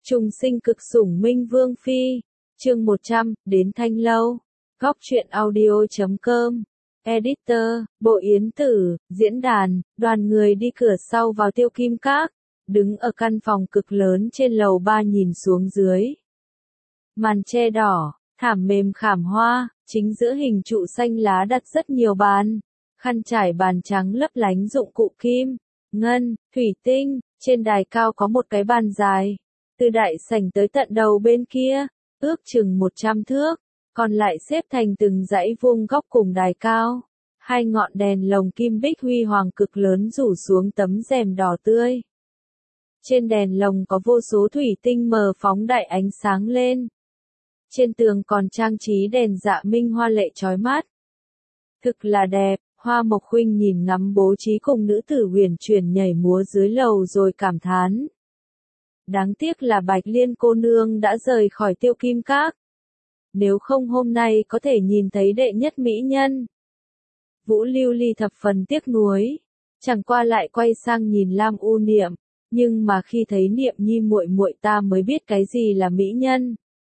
Trùng sinh cực sủng Minh Vương Phi, chương 100, đến Thanh Lâu, góc truyện audio.com, editor, Bộ Yến Tử, diễn đàn, đoàn người đi cửa sau vào Tiêu Kim Các, đứng ở căn phòng cực lớn trên lầu 3 nhìn xuống dưới. Màn tre đỏ, thảm mềm khảm hoa, chính giữa hình trụ xanh lá đặt rất nhiều bàn, khăn trải bàn trắng lấp lánh dụng cụ kim, ngân, thủy tinh, trên đài cao có một cái bàn dài. Từ đại sảnh tới tận đầu bên kia, ước chừng 100 thước, còn lại xếp thành từng dãy vuông góc cùng đài cao. Hai ngọn đèn lồng kim bích huy hoàng cực lớn rủ xuống tấm rèm đỏ tươi. Trên đèn lồng có vô số thủy tinh mờ phóng đại ánh sáng lên. Trên tường còn trang trí đèn dạ minh hoa lệ chói mắt. Thực là đẹp, Hoa Mộc Khuynh nhìn ngắm bố trí cùng nữ tử huyền chuyển nhảy múa dưới lầu rồi cảm thán. Đáng tiếc là Bạch Liên cô nương đã rời khỏi Tiêu Kim Các. Nếu không hôm nay có thể nhìn thấy đệ nhất mỹ nhân. Vũ Lưu Ly thập phần tiếc nuối, chẳng qua lại quay sang nhìn Lam U Niệm, nhưng mà khi thấy Niệm Nhi muội muội ta mới biết cái gì là mỹ nhân.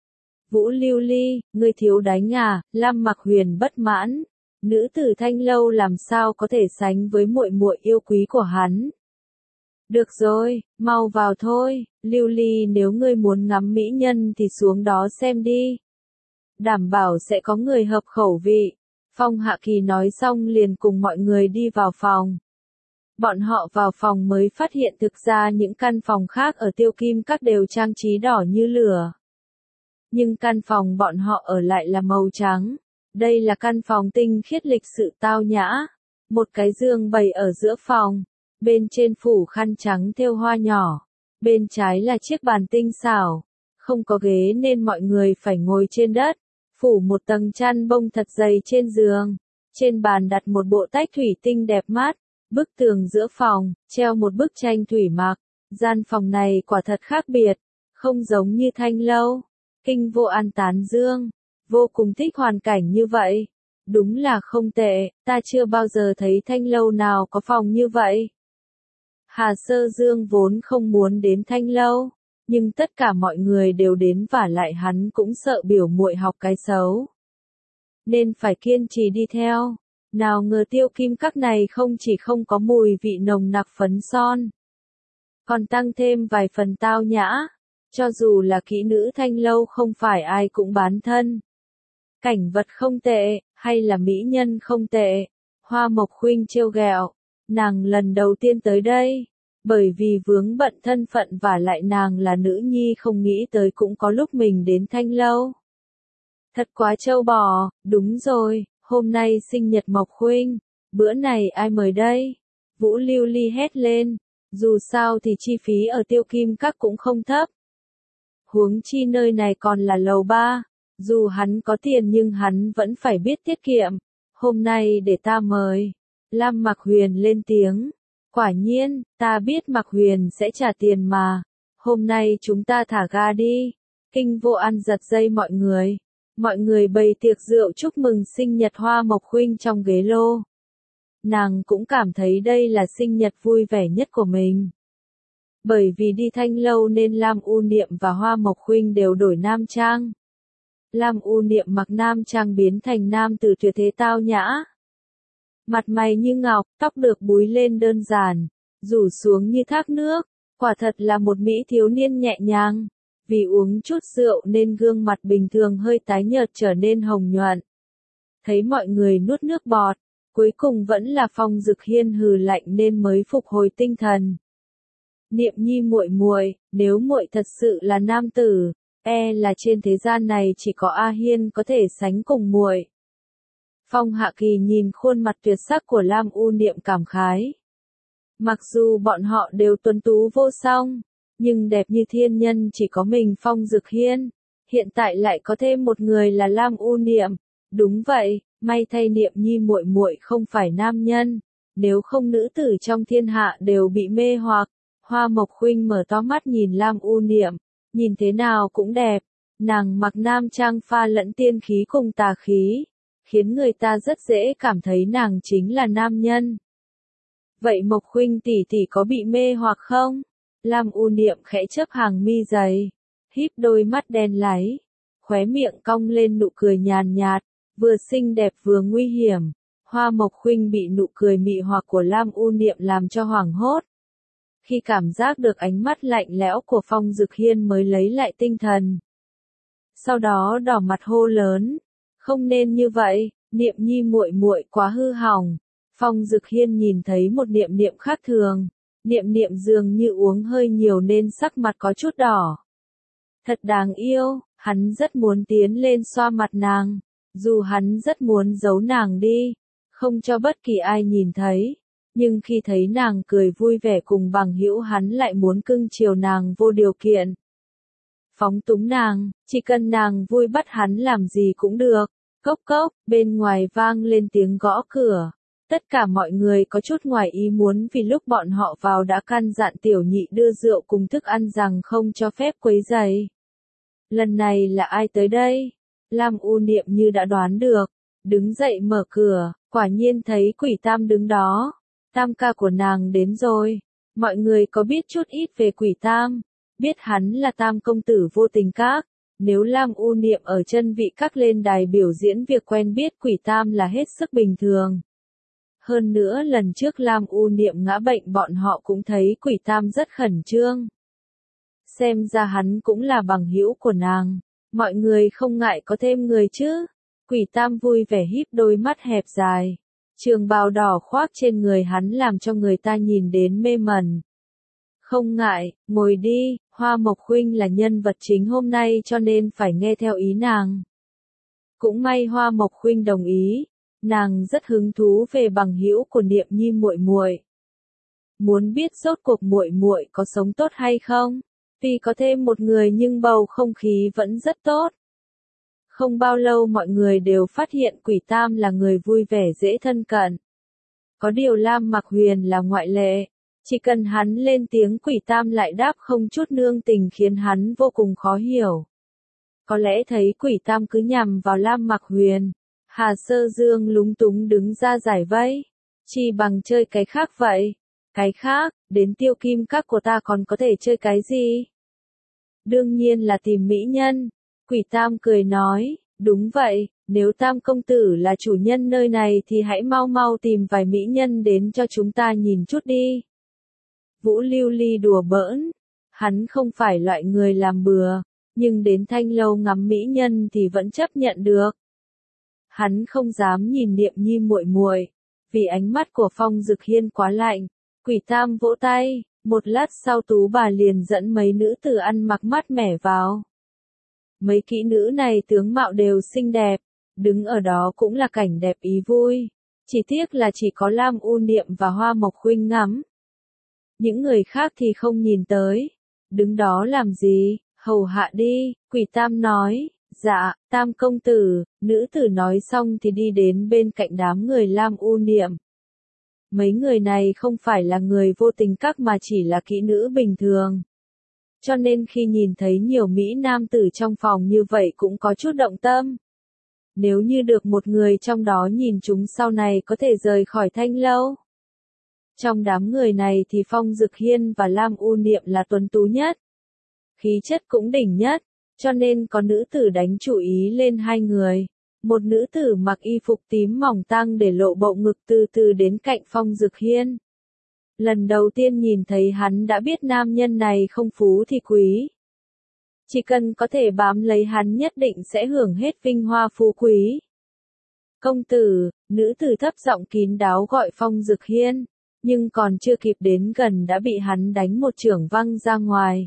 Vũ Lưu Ly, ngươi thiếu đánh à? Lam Mặc Huyền bất mãn, nữ tử Thanh Lâu làm sao có thể sánh với muội muội yêu quý của hắn. Được rồi, mau vào thôi, Lưu Ly, nếu ngươi muốn ngắm mỹ nhân thì xuống đó xem đi. Đảm bảo sẽ có người hợp khẩu vị. Phong Hạ Kỳ nói xong liền cùng mọi người đi vào phòng. Bọn họ vào phòng mới phát hiện thực ra những căn phòng khác ở Tiêu Kim Các đều trang trí đỏ như lửa. Nhưng căn phòng bọn họ ở lại là màu trắng. Đây là căn phòng tinh khiết lịch sự tao nhã. Một cái giường bày ở giữa phòng. Bên trên phủ khăn trắng thêu hoa nhỏ. Bên trái là chiếc bàn tinh xảo. Không có ghế nên mọi người phải ngồi trên đất. Phủ một tầng chăn bông thật dày trên giường. Trên bàn đặt một bộ tách thủy tinh đẹp mắt. Bức tường giữa phòng, treo một bức tranh thủy mặc. Gian phòng này quả thật khác biệt. Không giống như Thanh Lâu. Kinh Vô An tán dương. Vô cùng thích hoàn cảnh như vậy. Đúng là không tệ, ta chưa bao giờ thấy Thanh Lâu nào có phòng như vậy. Hà Sơ Dương vốn không muốn đến Thanh Lâu, nhưng tất cả mọi người đều đến vả lại hắn cũng sợ biểu muội học cái xấu. Nên phải kiên trì đi theo. Nào ngờ Tiêu Kim Các này không chỉ không có mùi vị nồng nặc phấn son, còn tăng thêm vài phần tao nhã. Cho dù là kỹ nữ Thanh Lâu không phải ai cũng bán thân. Cảnh vật không tệ, hay là mỹ nhân không tệ. Hoa Mộc Khuynh trêu ghẹo. Nàng lần đầu tiên tới đây. Bởi vì vướng bận thân phận và lại nàng là nữ nhi không nghĩ tới cũng có lúc mình đến Thanh Lâu. Thật quá trâu bò, đúng rồi, hôm nay sinh nhật Mộc Khuynh. Bữa này ai mời đây? Vũ Lưu Ly hét lên. Dù sao thì chi phí ở Tiêu Kim Các cũng không thấp. Huống chi nơi này còn là lầu 3. Dù hắn có tiền nhưng hắn vẫn phải biết tiết kiệm. Hôm nay để ta mời. Lam Mặc Huyền lên tiếng. Quả nhiên, ta biết Mặc Huyền sẽ trả tiền mà. Hôm nay chúng ta thả ga đi. Kinh Vô An giật dây mọi người. Mọi người bày tiệc rượu chúc mừng sinh nhật Hoa Mộc Khuynh trong ghế lô. Nàng cũng cảm thấy đây là sinh nhật vui vẻ nhất của mình. Bởi vì đi Thanh Lâu nên Lam U Niệm và Hoa Mộc Khuynh đều đổi nam trang. Lam U Niệm mặc nam trang biến thành nam tử tuyệt thế tao nhã. Mặt mày như ngọc, tóc được búi lên đơn giản, rủ xuống như thác nước, quả thật là một mỹ thiếu niên nhẹ nhàng. Vì uống chút rượu nên gương mặt bình thường hơi tái nhợt trở nên hồng nhuận. Thấy mọi người nuốt nước bọt, cuối cùng vẫn là Phong Dực Hiên hừ lạnh nên mới phục hồi tinh thần. Niệm Nhi muội muội, nếu muội thật sự là nam tử, e là trên thế gian này chỉ có A Hiên có thể sánh cùng muội. Phong Hạ Kỳ nhìn khuôn mặt tuyệt sắc của Lam U Niệm cảm khái. Mặc dù bọn họ đều tuấn tú vô song, nhưng đẹp như thiên nhân chỉ có mình Phong Dực Hiên. Hiện tại lại có thêm một người là Lam U Niệm. Đúng vậy, may thay Niệm Nhi muội muội không phải nam nhân, nếu không nữ tử trong thiên hạ đều bị mê hoặc. Hoa Mộc Khuynh mở to mắt nhìn Lam U Niệm, nhìn thế nào cũng đẹp. Nàng mặc nam trang pha lẫn tiên khí cùng tà khí, khiến người ta rất dễ cảm thấy nàng chính là nam nhân. Vậy Mộc Khuynh tỷ tỷ có bị mê hoặc không? Lam U Niệm khẽ chớp hàng mi dày, híp đôi mắt đen láy, khóe miệng cong lên nụ cười nhàn nhạt, vừa xinh đẹp vừa nguy hiểm. Hoa Mộc Khuynh bị nụ cười mị hoặc của Lam U Niệm làm cho hoảng hốt. Khi cảm giác được ánh mắt lạnh lẽo của Phong Dực Hiên mới lấy lại tinh thần. Sau đó đỏ mặt hô lớn, không nên như vậy, Niệm Nhi muội muội quá hư hỏng. Phong Dực Hiên nhìn thấy một Niệm Niệm khác thường, Niệm Niệm dường như uống hơi nhiều nên sắc mặt có chút đỏ. Thật đáng yêu, hắn rất muốn tiến lên xoa mặt nàng, dù hắn rất muốn giấu nàng đi, không cho bất kỳ ai nhìn thấy, nhưng khi thấy nàng cười vui vẻ cùng bằng hữu hắn lại muốn cưng chiều nàng vô điều kiện. Phóng túng nàng, chỉ cần nàng vui bắt hắn làm gì cũng được. Cốc cốc, bên ngoài vang lên tiếng gõ cửa. Tất cả mọi người có chút ngoài ý muốn vì lúc bọn họ vào đã căn dặn tiểu nhị đưa rượu cùng thức ăn rằng không cho phép quấy rầy. Lần này là ai tới đây? Lam U Niệm như đã đoán được, đứng dậy mở cửa, quả nhiên thấy Quỷ Tam đứng đó. Tam ca của nàng đến rồi. Mọi người có biết chút ít về Quỷ Tam, biết hắn là Tam công tử vô tình các. Nếu Lam U Niệm ở chân vị các lên đài biểu diễn việc quen biết Quỷ Tam là hết sức bình thường. Hơn nữa lần trước Lam U Niệm ngã bệnh bọn họ cũng thấy Quỷ Tam rất khẩn trương. Xem ra hắn cũng là bằng hữu của nàng. Mọi người không ngại có thêm người chứ. Quỷ Tam vui vẻ híp đôi mắt hẹp dài. Trường bào đỏ khoác trên người hắn làm cho người ta nhìn đến mê mẩn. Không ngại, ngồi đi, Hoa Mộc Khuynh là nhân vật chính hôm nay cho nên phải nghe theo ý nàng. Cũng may Hoa Mộc Khuynh đồng ý, nàng rất hứng thú về bằng hữu của Niệm Nhi muội muội. Muốn biết rốt cuộc muội muội có sống tốt hay không? Tuy có thêm một người nhưng bầu không khí vẫn rất tốt. Không bao lâu mọi người đều phát hiện Quỷ Tam là người vui vẻ dễ thân cận. Có điều Lam Mặc Huyền là ngoại lệ. Chỉ cần hắn lên tiếng Quỷ Tam lại đáp không chút nương tình khiến hắn vô cùng khó hiểu. Có lẽ thấy Quỷ Tam cứ nhằm vào Lam Mặc Huyền. Hà Sơ Dương lúng túng đứng ra giải vây. Chỉ bằng chơi cái khác vậy. Cái khác, đến Tiêu Kim các của ta còn có thể chơi cái gì? Đương nhiên là tìm mỹ nhân. Quỷ Tam cười nói, đúng vậy, nếu Tam công tử là chủ nhân nơi này thì hãy mau mau tìm vài mỹ nhân đến cho chúng ta nhìn chút đi. Vũ Lưu Ly đùa bỡn, hắn không phải loại người làm bừa, nhưng đến Thanh Lâu ngắm mỹ nhân thì vẫn chấp nhận được. Hắn không dám nhìn Niệm Nhi muội muội, vì ánh mắt của Phong Dực Hiên quá lạnh. Quỷ Tam vỗ tay, một lát sau Tú bà liền dẫn mấy nữ tử ăn mặc mát mẻ vào. Mấy kỹ nữ này tướng mạo đều xinh đẹp, đứng ở đó cũng là cảnh đẹp ý vui. Chỉ tiếc là chỉ có Lam U Niệm và Hoa Mộc Khuynh ngắm. Những người khác thì không nhìn tới. Đứng đó làm gì, hầu hạ đi, Quỷ Tam nói. Dạ, Tam công tử, nữ tử nói xong thì đi đến bên cạnh đám người Lam U Niệm. Mấy người này không phải là người vô tình các mà chỉ là kỹ nữ bình thường. Cho nên khi nhìn thấy nhiều mỹ nam tử trong phòng như vậy cũng có chút động tâm. Nếu như được một người trong đó nhìn chúng sau này có thể rời khỏi Thanh Lâu. Trong đám người này thì Phong Dực Hiên và Lam U Niệm là tuấn tú nhất. Khí chất cũng đỉnh nhất, cho nên có nữ tử đánh chú ý lên hai người. Một nữ tử mặc y phục tím mỏng tang để lộ bộ ngực từ từ đến cạnh Phong Dực Hiên. Lần đầu tiên nhìn thấy hắn đã biết nam nhân này không phú thì quý. Chỉ cần có thể bám lấy hắn nhất định sẽ hưởng hết vinh hoa phú quý. Công tử, nữ tử thấp giọng kín đáo gọi Phong Dực Hiên, nhưng còn chưa kịp đến gần đã bị hắn đánh một chưởng văng ra ngoài.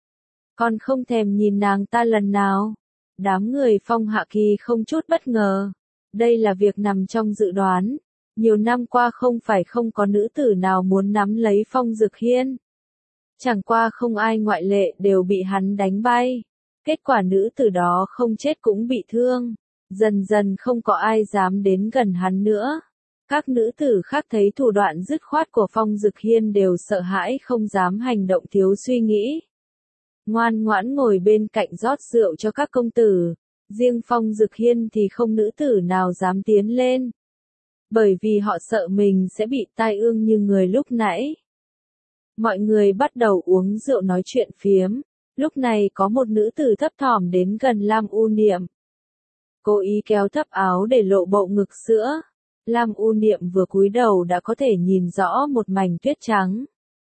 Còn không thèm nhìn nàng ta lần nào. Đám người Phong Hạ Kỳ không chút bất ngờ. Đây là việc nằm trong dự đoán. Nhiều năm qua không phải không có nữ tử nào muốn nắm lấy Phong Dực Hiên. Chẳng qua không ai ngoại lệ đều bị hắn đánh bay. Kết quả nữ tử đó không chết cũng bị thương. Dần dần không có ai dám đến gần hắn nữa. Các nữ tử khác thấy thủ đoạn dứt khoát của Phong Dực Hiên đều sợ hãi không dám hành động thiếu suy nghĩ. Ngoan ngoãn ngồi bên cạnh rót rượu cho các công tử. Riêng Phong Dực Hiên thì không nữ tử nào dám tiến lên. Bởi vì họ sợ mình sẽ bị tai ương như người lúc nãy. Mọi người bắt đầu uống rượu nói chuyện phiếm. Lúc này có một nữ tử thấp thỏm đến gần Lam U Niệm. Cố ý kéo thấp áo để lộ bộ ngực sữa. Lam U Niệm vừa cúi đầu đã có thể nhìn rõ một mảnh tuyết trắng.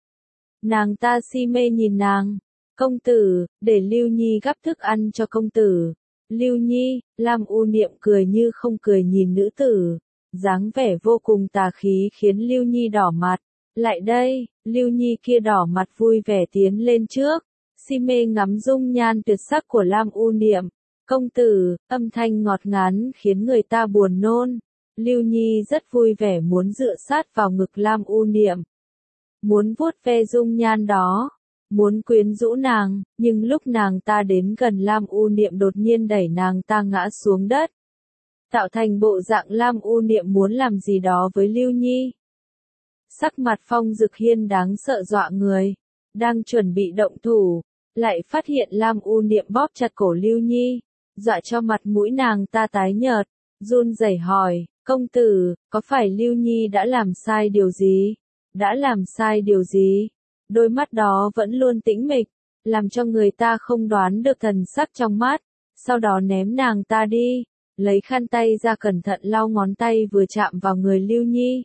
Nàng ta si mê nhìn nàng. Công tử, để Lưu Nhi gắp thức ăn cho công tử. Lưu Nhi, Lam U Niệm cười như không cười nhìn nữ tử. Dáng vẻ vô cùng tà khí khiến Lưu Nhi đỏ mặt. Lại đây, Lưu Nhi kia đỏ mặt vui vẻ tiến lên trước. Si mê ngắm dung nhan tuyệt sắc của Lam U Niệm. Công tử, âm thanh ngọt ngán khiến người ta buồn nôn. Lưu Nhi rất vui vẻ muốn dựa sát vào ngực Lam U Niệm. Muốn vuốt ve dung nhan đó. Muốn quyến rũ nàng, nhưng lúc nàng ta đến gần Lam U Niệm đột nhiên đẩy nàng ta ngã xuống đất. Tạo thành bộ dạng Lam U Niệm muốn làm gì đó với Lưu Nhi. Sắc mặt Phong Dực Hiên đáng sợ dọa người. Đang chuẩn bị động thủ. Lại phát hiện Lam U Niệm bóp chặt cổ Lưu Nhi. Dọa cho mặt mũi nàng ta tái nhợt. Run rẩy hỏi, công tử, có phải Lưu Nhi đã làm sai điều gì? Đã làm sai điều gì? Đôi mắt đó vẫn luôn tĩnh mịch, làm cho người ta không đoán được thần sắc trong mắt. Sau đó ném nàng ta đi, lấy khăn tay ra cẩn thận lau ngón tay vừa chạm vào người Lưu Nhi.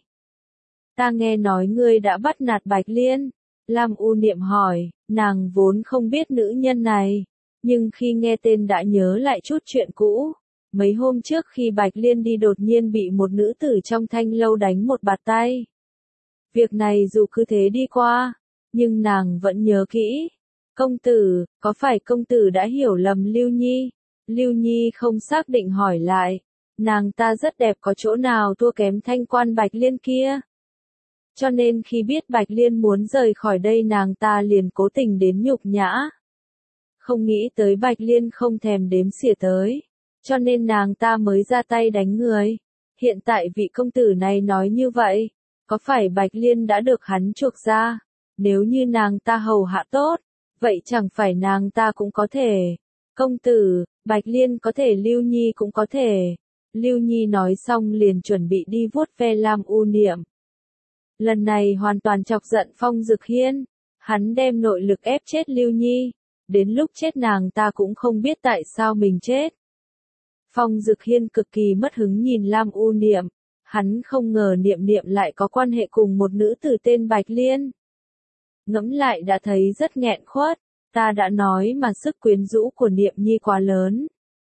Ta nghe nói ngươi đã bắt nạt Bạch Liên. Lam U Niệm hỏi, nàng vốn không biết nữ nhân này, nhưng khi nghe tên đã nhớ lại chút chuyện cũ. Mấy hôm trước khi Bạch Liên đi đột nhiên bị một nữ tử trong thanh lâu đánh một bạt tay. Việc này dù cứ thế đi qua, nhưng nàng vẫn nhớ kỹ. Công tử, có phải công tử đã hiểu lầm Lưu Nhi? Lưu Nhi không xác định hỏi lại. Nàng ta rất đẹp, có chỗ nào thua kém thanh quan Bạch Liên kia? Cho nên khi biết Bạch Liên muốn rời khỏi đây nàng ta liền cố tình đến nhục nhã. Không nghĩ tới Bạch Liên không thèm đếm xỉa tới. Cho nên nàng ta mới ra tay đánh người. Hiện tại vị công tử này nói như vậy. Có phải Bạch Liên đã được hắn chuộc ra? Nếu như nàng ta hầu hạ tốt, vậy chẳng phải nàng ta cũng có thể. Công tử, Bạch Liên có thể, Lưu Nhi cũng có thể. Lưu Nhi nói xong liền chuẩn bị đi vuốt ve Lam U Niệm. Lần này hoàn toàn chọc giận Phong Dực Hiên. Hắn đem nội lực ép chết Lưu Nhi. Đến lúc chết nàng ta cũng không biết tại sao mình chết. Phong Dực Hiên cực kỳ mất hứng nhìn Lam U Niệm. Hắn không ngờ Niệm Niệm lại có quan hệ cùng một nữ tử tên Bạch Liên. Ngẫm lại đã thấy rất nghẹn khuất. Ta đã nói mà sức quyến rũ của Niệm Nhi quá lớn.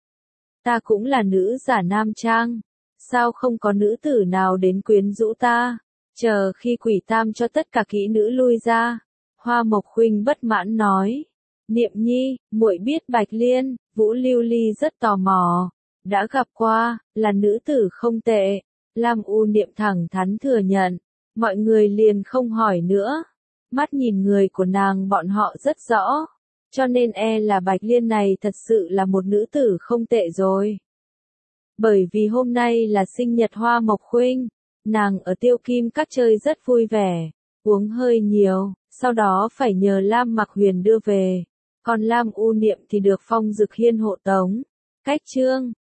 Ta cũng là nữ giả nam trang. Sao không có nữ tử nào đến quyến rũ ta? Chờ khi Quỷ Tam cho tất cả kỹ nữ lui ra. Hoa Mộc Khuynh bất mãn nói. Niệm Nhi, muội biết Bạch Liên, Vũ Lưu Ly rất tò mò. Đã gặp qua, là nữ tử không tệ. Lam U Niệm thẳng thắn thừa nhận. Mọi người liền không hỏi nữa. Mắt nhìn người của nàng bọn họ rất rõ. Cho nên là Bạch Liên này thật sự là một nữ tử không tệ rồi. Bởi vì hôm nay là sinh nhật Hoa Mộc Khuynh. Nàng ở Tiêu Kim Các chơi rất vui vẻ. Uống hơi nhiều, sau đó phải nhờ Lam Mặc Huyền đưa về. Còn Lam U Niệm thì được Phong Dực Hiên hộ tống. Cách chương